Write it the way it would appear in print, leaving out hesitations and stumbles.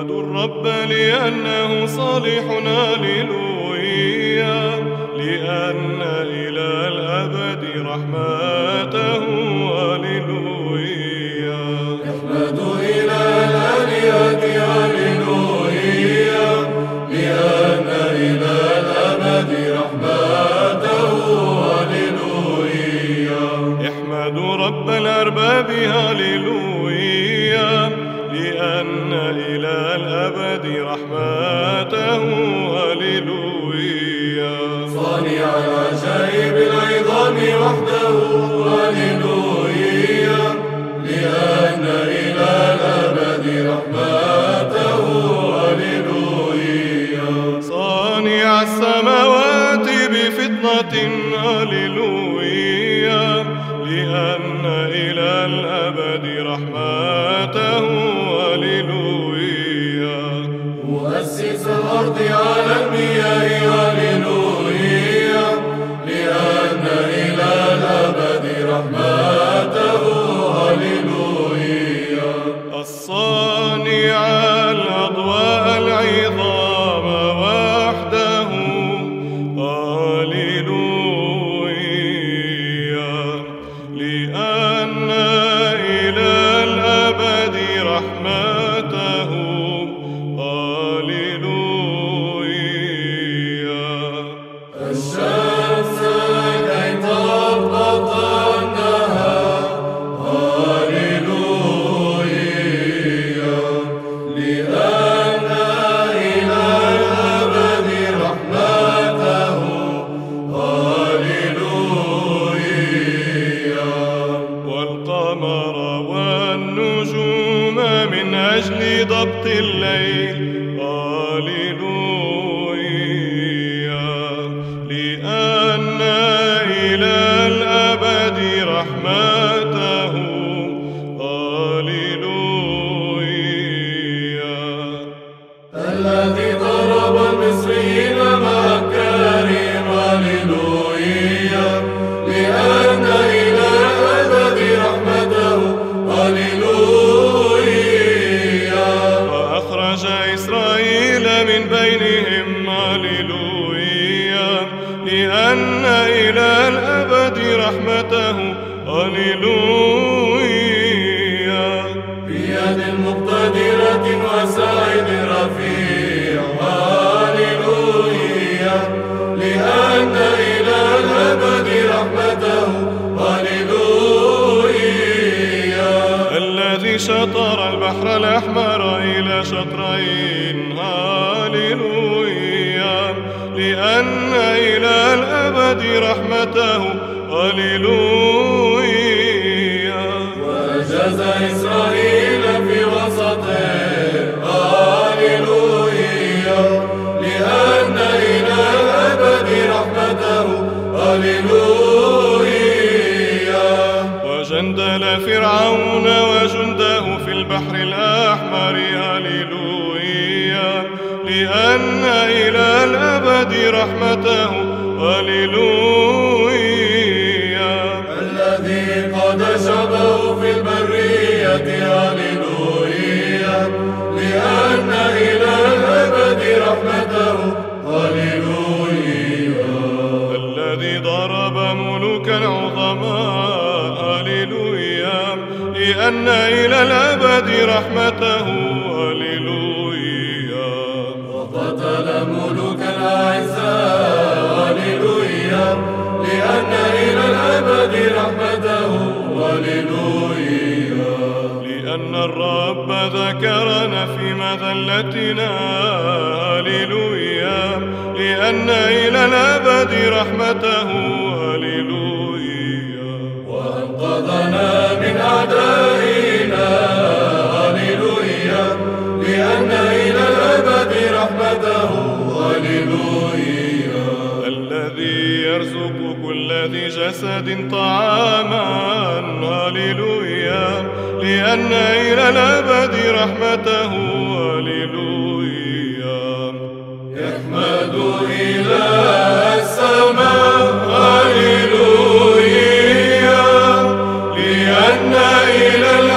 الرب لأنه صالح، هللويا، لأن إلى الأبد رحمته، هللويا. احمدوا إله الآلهة، هللويا، لأن إلى الأبد رحمته، هللويا. احمدوا رب الأرباب، هللويا، لأن إلى الأبد رحمته، هللويا. صانع العجائب العظام وحده، هللويا، لأن إلى الأبد رحمته، هللويا. صانع السماوات بفضة، هللويا، لأن إلى الأبد رحمته، هللويا. مؤسس الأرض على المياه، هللويا، لأن إلى الأبد رحمته، هللويا. الصانع الأضواء العظام وحده، هللويا، لأن إلى الأبد رحمته، هللويا. الشمس كي تضبط النهار، هللويا، لأن إلى الأبد رحمته، هللويا. والقمر والنجوم من أجل ضبط الليل، هللويا، لأن إلى الأبد رحمته، هللويا. الذي ضرب المصريين مع الكريم، هللويا، لأن إلى الأبد رحمته، هللويا. وأخرج إسرائيل من بينهم، هللويا، لأن إلى الأبد رحمته، هللويا. بيد مقتدرة وسعيد رفيع، هللويا، لأن إلى الأبد رحمته، هللويا. الذي شطر البحر الأحمر إلى شطرين، هللويا، لأن إلى الأبد رحمته، هللويا. وأجاز إسرائيل في وسطه، هللويا، لأن إلى الأبد رحمته، هللويا. وجندل فرعون وجنده في البحر الأحمر، هللويا، لأن إلى الأبد رحمته، هللويا. الذي قاد شعبه في البرية، هللويا، لأن إلى الأبد رحمته، هللويا. الذي ضرب ملوكا عظماء، هللويا، لأن إلى الأبد رحمته، هللويا. وقتل ملوكا أعزاء، هللويا، لأن إلى الأبد رحمته، هللويا. لأن الرب ذكرنا في مذلتنا، هللويا، لأن إلى الأبد رحمته، هللويا. وأنقذنا من أعدائنا، هللويا، لأن إلى الأبد رحمته، هللويا. الذي يرزق كل ذي جسد طعاما، هللويا، لأن إلى الأبد رحمته، هللويا. يحمد إله السماء، هللويا، لأن إلى